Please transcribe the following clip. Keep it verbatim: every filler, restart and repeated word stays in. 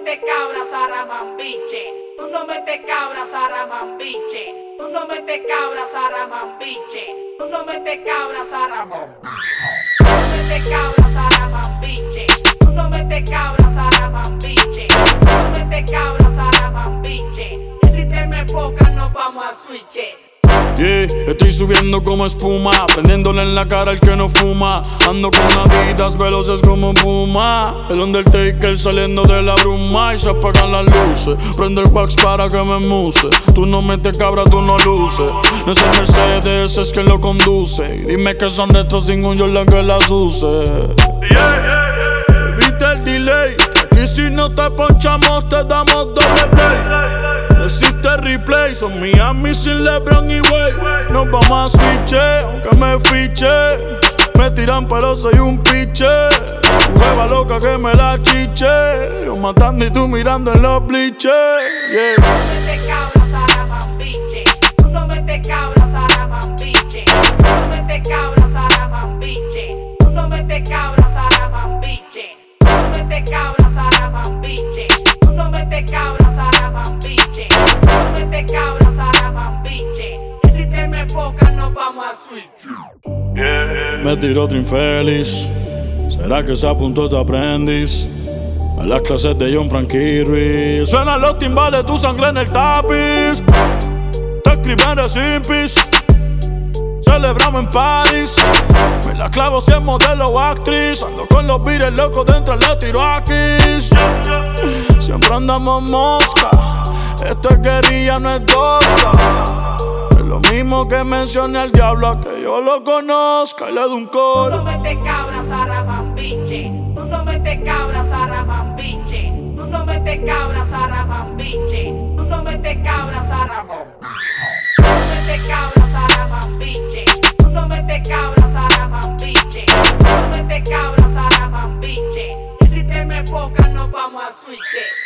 metes cabra, Saramambiche. Tú no metes cabra, Saramambiche. Tú no metes cabra, Saramambiche. Tú no metes cabra, Saramambiche. Tú no metes cabra, Saramambiche. Tú no metes cabra, Saramambiche. Tú no metes cabra, Saramambiche. Y si te me enfocas nos vamos a switch. Yeah, estoy subiendo como espuma, prendiéndole en la cara al que no fuma. Ando con adidas veloces como Puma. El Undertaker saliendo de la bruma y se apagan las luces. Prende el wax para que me muse. Tú no metes cabra, tú no luces. No es el Mercedes, es quien lo conduce. Y dime que son restos sin un Jordan que las use. Evita el delay, aquí si no te ponchamos te damos doble play. No existe replay, son Miami sin LeBron y Wade. Nos vamos a switche, aunque me fiche. Me tiran pero soy un piche. Hueva loca que me la chiche. Yo matando y tú mirando en los bleachers. Yeah. Tú no metes cabra, Saramambiche. Tú no metes cabra, Saramambiche. Tú no metes cabra, Saramambiche. Tú no metes cabra, Saramambiche. Tú no metes cabra, Saramambiche. Tú no metes cabra, Saramambiche. Tú no metes cabra, Saramambiche. Y si te me enfocas nos vamos a switch. Me tiró otro infeliz. ¿Será que se apuntó tu aprendiz? A las clases de John Frankie Ruiz. Suenan los timbales, tu sangre en el tapiz. Te escriben recipes. Celebramos en París. Me la clavo si es modelo o actriz. Ando con los vires locos dentro, le tiro aquí. Siempre andamos mosca. Esto es guerrilla, no es tosca. Lo mismo que mencioné al diablo a que yo lo conozca y le doy un Tú coro. no metes cabra, Saramambiche. Tú no metes cabra, Saramambiche. Tú no metes cabra, Saramambiche. Tú no metes cabra, Saramambiche. Tú no metes cabra, Saramambiche. Tú no metes cabra, Saramambiche. Tú no metes cabra, Saramambiche. Y si te me enfocas nos vamos a switch.